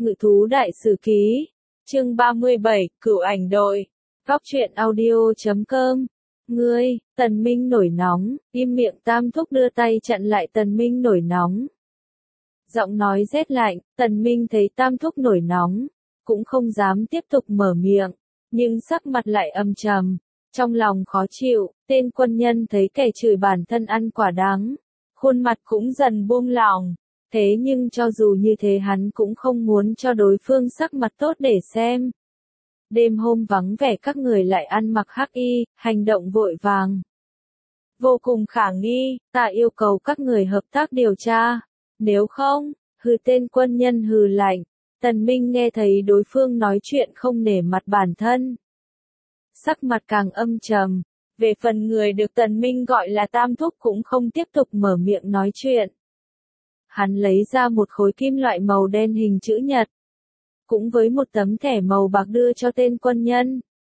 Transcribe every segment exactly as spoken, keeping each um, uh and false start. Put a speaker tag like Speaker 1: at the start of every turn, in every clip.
Speaker 1: Ngự thú đại sử ký. Chương ba mươi bảy, Cửu ảnh đội. Góc truyện audio chấm com. Ngươi, Tần Minh nổi nóng, im miệng Tam Thúc đưa tay chặn lại Tần Minh nổi nóng. Giọng nói rét lạnh, Tần Minh thấy Tam Thúc nổi nóng, cũng không dám tiếp tục mở miệng, nhưng sắc mặt lại âm trầm, trong lòng khó chịu, tên quân nhân thấy kẻ chửi bản thân ăn quả đắng, khuôn mặt cũng dần buông lỏng. Thế nhưng cho dù như thế hắn cũng không muốn cho đối phương sắc mặt tốt để xem. Đêm hôm vắng vẻ các người lại ăn mặc hắc y, hành động vội vàng. Vô cùng khả nghi, ta yêu cầu các người hợp tác điều tra. Nếu không, hừ tên quân nhân hừ lạnh. Tần Minh nghe thấy đối phương nói chuyện không nể mặt bản thân. Sắc mặt càng âm trầm. Về phần người được Tần Minh gọi là Tam Thúc cũng không tiếp tục mở miệng nói chuyện. Hắn lấy ra một khối kim loại màu đen hình chữ nhật. Cũng với một tấm thẻ màu bạc đưa cho tên quân nhân.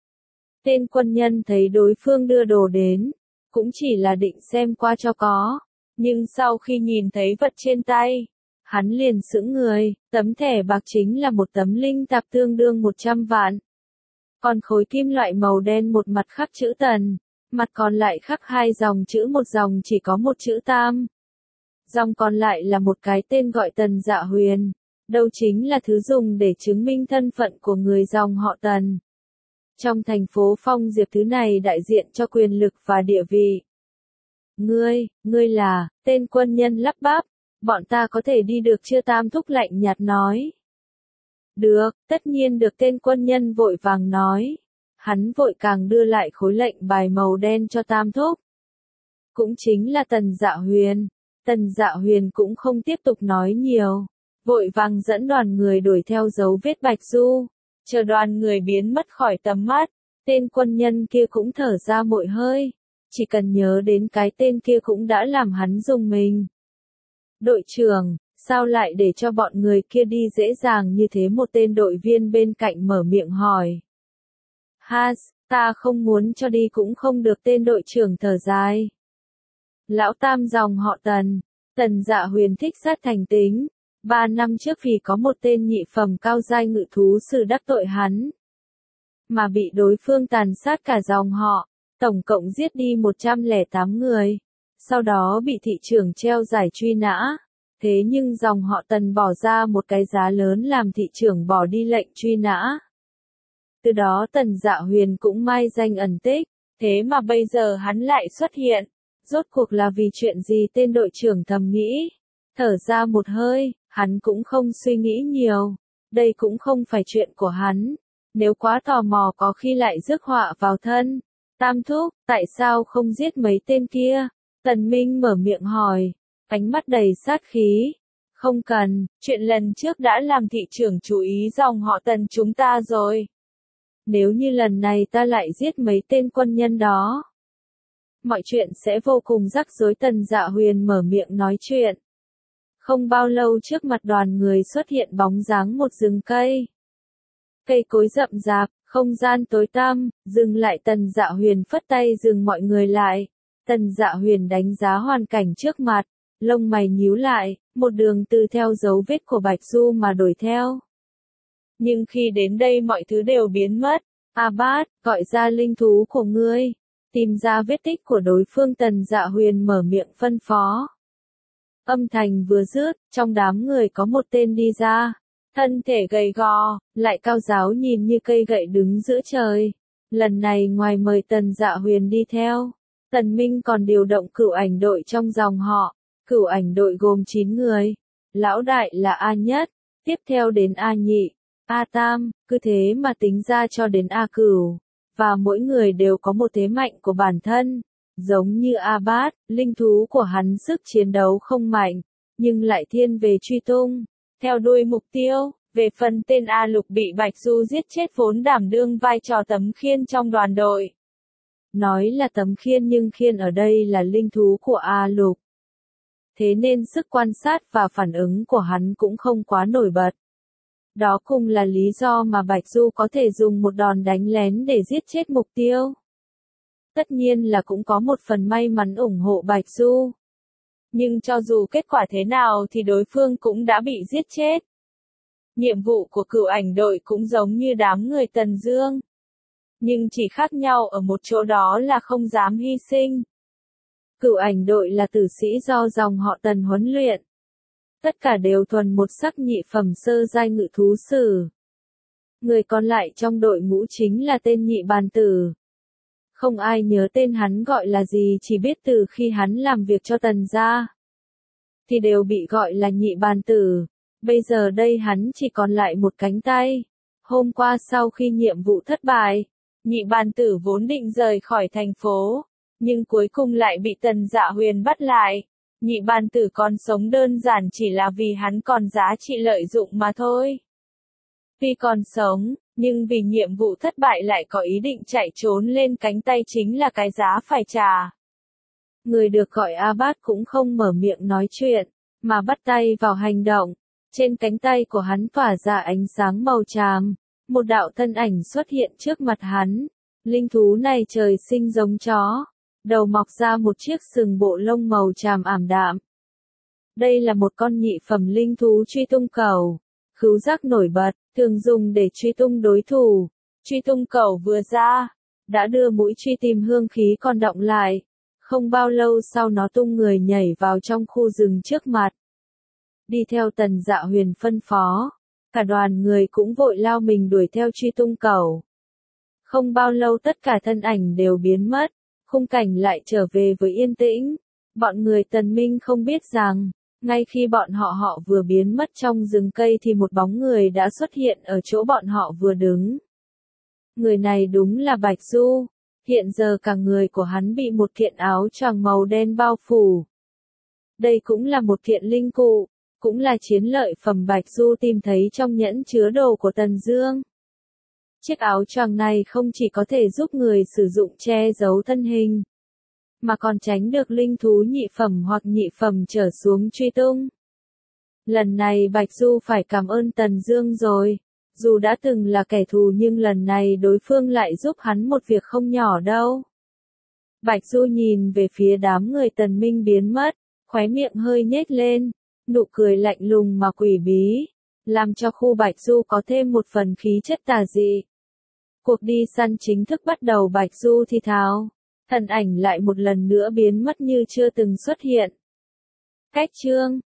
Speaker 1: Tên quân nhân thấy đối phương đưa đồ đến. Cũng chỉ là định xem qua cho có. Nhưng sau khi nhìn thấy vật trên tay. Hắn liền sững người. Tấm thẻ bạc chính là một tấm linh tạp tương đương một trăm vạn. Còn khối kim loại màu đen một mặt khắc chữ Tần. Mặt còn lại khắc hai dòng chữ, một dòng chỉ có một chữ Tam. Dòng còn lại là một cái tên gọi Tần Dạ Huyền. Đâu chính là thứ dùng để chứng minh thân phận của người dòng họ Tần. Trong thành phố Phong Diệp thứ này đại diện cho quyền lực và địa vị. Ngươi, ngươi là, tên quân nhân lắp bắp, bọn ta có thể đi được chưa? Tam Thúc lạnh nhạt nói. Được, tất nhiên được, tên quân nhân vội vàng nói. Hắn vội càng đưa lại khối lệnh bài màu đen cho Tam Thúc. Cũng chính là Tần Dạ Huyền. Tần Dạ Huyền cũng không tiếp tục nói nhiều, vội vàng dẫn đoàn người đuổi theo dấu vết Bạch Du, chờ đoàn người biến mất khỏi tầm mắt, tên quân nhân kia cũng thở ra một hơi, chỉ cần nhớ đến cái tên kia cũng đã làm hắn rùng mình. Đội trưởng, sao lại để cho bọn người kia đi dễ dàng như thế? Một tên đội viên bên cạnh mở miệng hỏi. Has, ta không muốn cho đi cũng không được, tên đội trưởng thở dài. Lão Tam dòng họ Tần, Tần Dạ Huyền thích sát thành tính. Ba năm trước vì có một tên nhị phẩm cao giai ngự thú sư đắc tội hắn, mà bị đối phương tàn sát cả dòng họ, tổng cộng giết đi một trăm lẻ tám người. Sau đó bị thị trưởng treo giải truy nã. Thế nhưng dòng họ Tần bỏ ra một cái giá lớn làm thị trưởng bỏ đi lệnh truy nã. Từ đó Tần Dạ Huyền cũng mai danh ẩn tích. Thế mà bây giờ hắn lại xuất hiện. Rốt cuộc là vì chuyện gì? Tên đội trưởng thầm nghĩ. Thở ra một hơi, hắn cũng không suy nghĩ nhiều. Đây cũng không phải chuyện của hắn. Nếu quá tò mò có khi lại rước họa vào thân. Tam Thúc, tại sao không giết mấy tên kia? Tần Minh mở miệng hỏi, ánh mắt đầy sát khí. Không cần, chuyện lần trước đã làm thị trưởng chú ý dòng họ Tần chúng ta rồi. Nếu như lần này ta lại giết mấy tên quân nhân đó, mọi chuyện sẽ vô cùng rắc rối. Tần Dạ Huyền mở miệng nói chuyện. Không bao lâu trước mặt đoàn người xuất hiện bóng dáng một rừng cây. Cây cối rậm rạp, không gian tối tăm, dừng lại. Tần Dạ Huyền phất tay dừng mọi người lại. Tần Dạ Huyền đánh giá hoàn cảnh trước mặt, lông mày nhíu lại, một đường từ theo dấu vết của Bạch Du mà đuổi theo. Nhưng khi đến đây mọi thứ đều biến mất. A Bát, gọi ra linh thú của ngươi. Tìm ra vết tích của đối phương. Tần Dạ Huyền mở miệng phân phó. Âm thanh vừa dứt, trong đám người có một tên đi ra. Thân thể gầy gò, lại cao ráo nhìn như cây gậy đứng giữa trời. Lần này ngoài mời Tần Dạ Huyền đi theo, Tần Minh còn điều động cửu ảnh đội trong dòng họ. Cửu ảnh đội gồm chín người. Lão đại là A Nhất, tiếp theo đến A Nhị, A Tam, cứ thế mà tính ra cho đến A Cửu. Và mỗi người đều có một thế mạnh của bản thân. Giống như A Bát, linh thú của hắn sức chiến đấu không mạnh, nhưng lại thiên về truy tung, theo đuôi mục tiêu. Về phần tên A Lục bị Bạch Du giết chết vốn đảm đương vai trò tấm khiên trong đoàn đội. Nói là tấm khiên nhưng khiên ở đây là linh thú của A Lục. Thế nên sức quan sát và phản ứng của hắn cũng không quá nổi bật. Đó cũng là lý do mà Bạch Du có thể dùng một đòn đánh lén để giết chết mục tiêu. Tất nhiên là cũng có một phần may mắn ủng hộ Bạch Du. Nhưng cho dù kết quả thế nào thì đối phương cũng đã bị giết chết. Nhiệm vụ của cửu ảnh đội cũng giống như đám người Tần Dương. Nhưng chỉ khác nhau ở một chỗ đó là không dám hy sinh. Cửu ảnh đội là tử sĩ do dòng họ Tần huấn luyện. Tất cả đều thuần một sắc nhị phẩm sơ giai ngự thú sử. Người còn lại trong đội ngũ chính là tên nhị bàn tử. Không ai nhớ tên hắn gọi là gì, chỉ biết từ khi hắn làm việc cho Tần gia thì đều bị gọi là nhị bàn tử. Bây giờ đây hắn chỉ còn lại một cánh tay. Hôm qua sau khi nhiệm vụ thất bại, nhị bàn tử vốn định rời khỏi thành phố, nhưng cuối cùng lại bị Tần Dạ Huyền bắt lại. Nhị bàn tử còn sống đơn giản chỉ là vì hắn còn giá trị lợi dụng mà thôi. Tuy còn sống, nhưng vì nhiệm vụ thất bại lại có ý định chạy trốn, lên cánh tay chính là cái giá phải trả. Người được gọi A Bát cũng không mở miệng nói chuyện, mà bắt tay vào hành động. Trên cánh tay của hắn tỏa ra ánh sáng màu tràm, một đạo thân ảnh xuất hiện trước mặt hắn. Linh thú này trời sinh giống chó, đầu mọc ra một chiếc sừng bộ lông màu tràm ảm đạm. Đây là một con nhị phẩm linh thú truy tung cẩu, khứu giác nổi bật, thường dùng để truy tung đối thủ. Truy tung cẩu vừa ra, đã đưa mũi truy tìm hương khí còn đọng lại. Không bao lâu sau nó tung người nhảy vào trong khu rừng trước mặt. Đi theo Tần Dạ Huyền phân phó, cả đoàn người cũng vội lao mình đuổi theo truy tung cẩu. Không bao lâu tất cả thân ảnh đều biến mất, khung cảnh lại trở về với yên tĩnh. Bọn người Tần Minh không biết rằng, ngay khi bọn họ họ vừa biến mất trong rừng cây thì một bóng người đã xuất hiện ở chỗ bọn họ vừa đứng. Người này đúng là Bạch Du. Hiện giờ cả người của hắn bị một kiện áo choàng màu đen bao phủ. Đây cũng là một kiện linh cụ, cũng là chiến lợi phẩm Bạch Du tìm thấy trong nhẫn chứa đồ của Tần Dương. Chiếc áo choàng này không chỉ có thể giúp người sử dụng che giấu thân hình, mà còn tránh được linh thú nhị phẩm hoặc nhị phẩm trở xuống truy tung. Lần này Bạch Du phải cảm ơn Tần Dương rồi. Dù đã từng là kẻ thù nhưng lần này đối phương lại giúp hắn một việc không nhỏ đâu. Bạch Du nhìn về phía đám người Tần Minh biến mất, khóe miệng hơi nhếch lên, nụ cười lạnh lùng mà quỷ bí, làm cho khu Bạch Du có thêm một phần khí chất tà dị. Cuộc đi săn chính thức bắt đầu. Bạch Du thì thào, thân ảnh lại một lần nữa biến mất như chưa từng xuất hiện. Cách chương